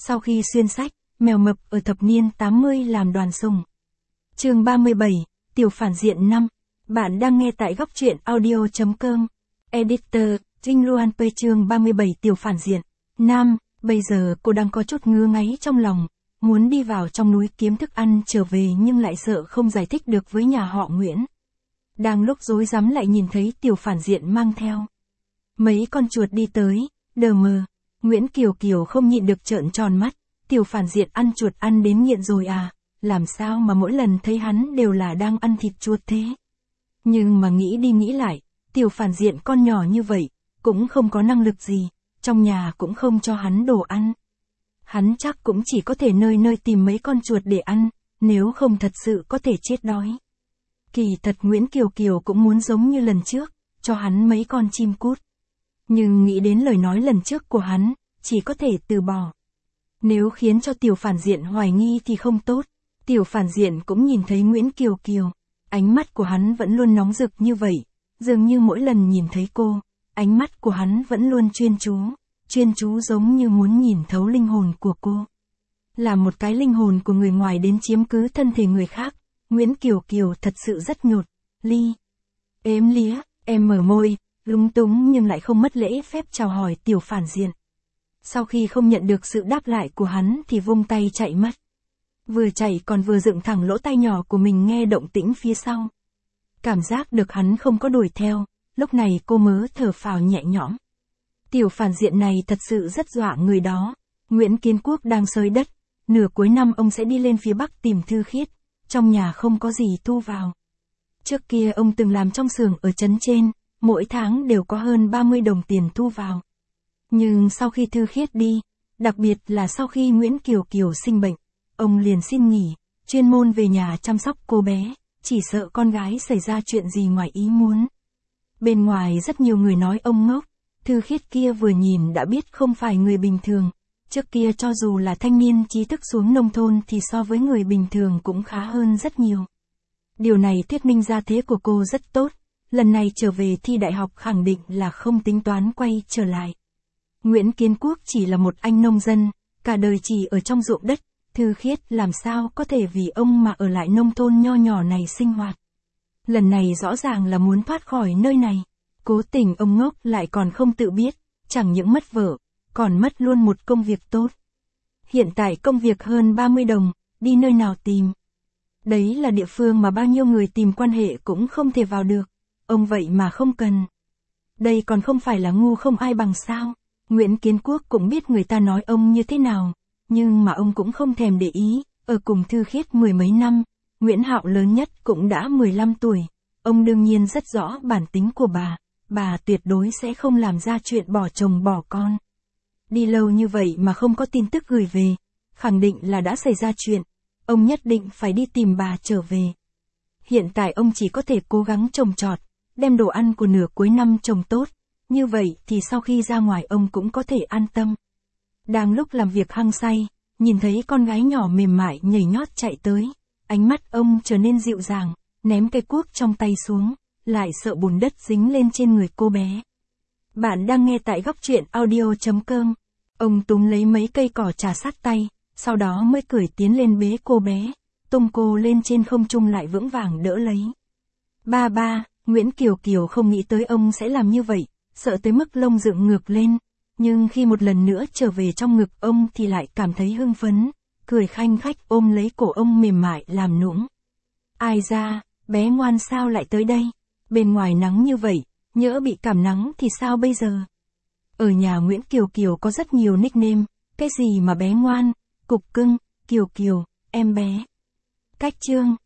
Sau khi xuyên sách, mèo mập ở thập niên 80 làm đoàn sùng. Chương 37, Tiểu phản diện 5. Bạn đang nghe tại góc truyện audio.com. Editor, Trinh Luan P. Chương 37 Tiểu phản diện. Nam, bây giờ cô đang có chút ngứa ngáy trong lòng, muốn đi vào trong núi kiếm thức ăn trở về nhưng lại sợ không giải thích được với nhà họ Nguyễn. Đang lúc rối rắm lại nhìn thấy Tiểu phản diện mang theo mấy con chuột đi tới, đờ mờ. Nguyễn Kiều Kiều không nhịn được trợn tròn mắt, Tiểu phản diện ăn chuột ăn đến nghiện rồi à, làm sao mà mỗi lần thấy hắn đều là đang ăn thịt chuột thế. Nhưng mà nghĩ đi nghĩ lại, Tiểu phản diện con nhỏ như vậy, cũng không có năng lực gì, trong nhà cũng không cho hắn đồ ăn. Hắn chắc cũng chỉ có thể nơi nơi tìm mấy con chuột để ăn, nếu không thật sự có thể chết đói. Kỳ thật Nguyễn Kiều Kiều cũng muốn giống như lần trước, cho hắn mấy con chim cút. Nhưng nghĩ đến lời nói lần trước của hắn, chỉ có thể từ bỏ. Nếu khiến cho Tiểu phản diện hoài nghi thì không tốt. Tiểu phản diện cũng nhìn thấy Nguyễn Kiều Kiều. Ánh mắt của hắn vẫn luôn nóng rực như vậy. Dường như mỗi lần nhìn thấy cô, ánh mắt của hắn vẫn luôn chuyên chú giống như muốn nhìn thấu linh hồn của cô. Là một cái linh hồn của người ngoài đến chiếm cứ thân thể người khác, Nguyễn Kiều Kiều thật sự rất nhột, ếm lía, em mở môi, lúng túng nhưng lại không mất lễ phép chào hỏi Tiểu phản diện. Sau khi không nhận được sự đáp lại của hắn thì vung tay chạy mất. Vừa chạy còn vừa dựng thẳng lỗ tai nhỏ của mình nghe động tĩnh phía sau. Cảm giác được hắn không có đuổi theo, lúc này cô mớ thở phào nhẹ nhõm. Tiểu phản diện này thật sự rất dọa người đó. Nguyễn Kiến Quốc đang xới đất, nửa cuối năm ông sẽ đi lên phía Bắc tìm Thư Khiết, trong nhà không có gì thu vào. Trước kia ông từng làm trong xưởng ở trấn trên, mỗi tháng đều có hơn 30 đồng tiền thu vào. Nhưng sau khi Thư Khiết đi, đặc biệt là sau khi Nguyễn Kiều Kiều sinh bệnh, ông liền xin nghỉ, chuyên môn về nhà chăm sóc cô bé, chỉ sợ con gái xảy ra chuyện gì ngoài ý muốn. Bên ngoài rất nhiều người nói ông ngốc, Thư Khiết kia vừa nhìn đã biết không phải người bình thường. Trước kia cho dù là thanh niên trí thức xuống nông thôn thì so với người bình thường cũng khá hơn rất nhiều. Điều này thuyết minh ra thế của cô rất tốt, lần này trở về thi đại học khẳng định là không tính toán quay trở lại. Nguyễn Kiến Quốc chỉ là một anh nông dân, cả đời chỉ ở trong ruộng đất, Thư Khiết làm sao có thể vì ông mà ở lại nông thôn nho nhỏ này sinh hoạt. Lần này rõ ràng là muốn thoát khỏi nơi này, cố tình ông ngốc lại còn không tự biết, chẳng những mất vợ, còn mất luôn một công việc tốt. Hiện tại công việc hơn 30 đồng, đi nơi nào tìm. Đấy là địa phương mà bao nhiêu người tìm quan hệ cũng không thể vào được, ông vậy mà không cần. Đây còn không phải là ngu không ai bằng sao. Nguyễn Kiến Quốc cũng biết người ta nói ông như thế nào, nhưng mà ông cũng không thèm để ý, ở cùng Thư Khiết mười mấy năm, Nguyễn Hạo lớn nhất cũng đã 15 tuổi, ông đương nhiên rất rõ bản tính của bà tuyệt đối sẽ không làm ra chuyện bỏ chồng bỏ con. Đi lâu như vậy mà không có tin tức gửi về, khẳng định là đã xảy ra chuyện, ông nhất định phải đi tìm bà trở về. Hiện tại ông chỉ có thể cố gắng trồng trọt, đem đồ ăn của nửa cuối năm trồng tốt, như vậy thì sau khi ra ngoài ông cũng có thể an tâm. Đang lúc làm việc hăng say, nhìn thấy con gái nhỏ mềm mại nhảy nhót chạy tới, ánh mắt ông trở nên dịu dàng, ném cây cuốc trong tay xuống, lại sợ bùn đất dính lên trên người cô bé. Bạn đang nghe tại góc truyện audio.com. Ông túm lấy mấy cây cỏ trà sát tay, sau đó mới cười tiến lên bế cô bé, tung cô lên trên không trung lại vững vàng đỡ lấy. Ba, Nguyễn Kiều Kiều không nghĩ tới ông sẽ làm như vậy, sợ tới mức lông dựng ngược lên, nhưng khi một lần nữa trở về trong ngực ông thì lại cảm thấy hưng phấn, cười khanh khách ôm lấy cổ ông mềm mại làm nũng. Ai ra, bé ngoan sao lại tới đây, bên ngoài nắng như vậy, nhỡ bị cảm nắng thì sao bây giờ? Ở nhà Nguyễn Kiều Kiều có rất nhiều nickname, cái gì mà bé ngoan, cục cưng, Kiều Kiều, em bé. Cách chương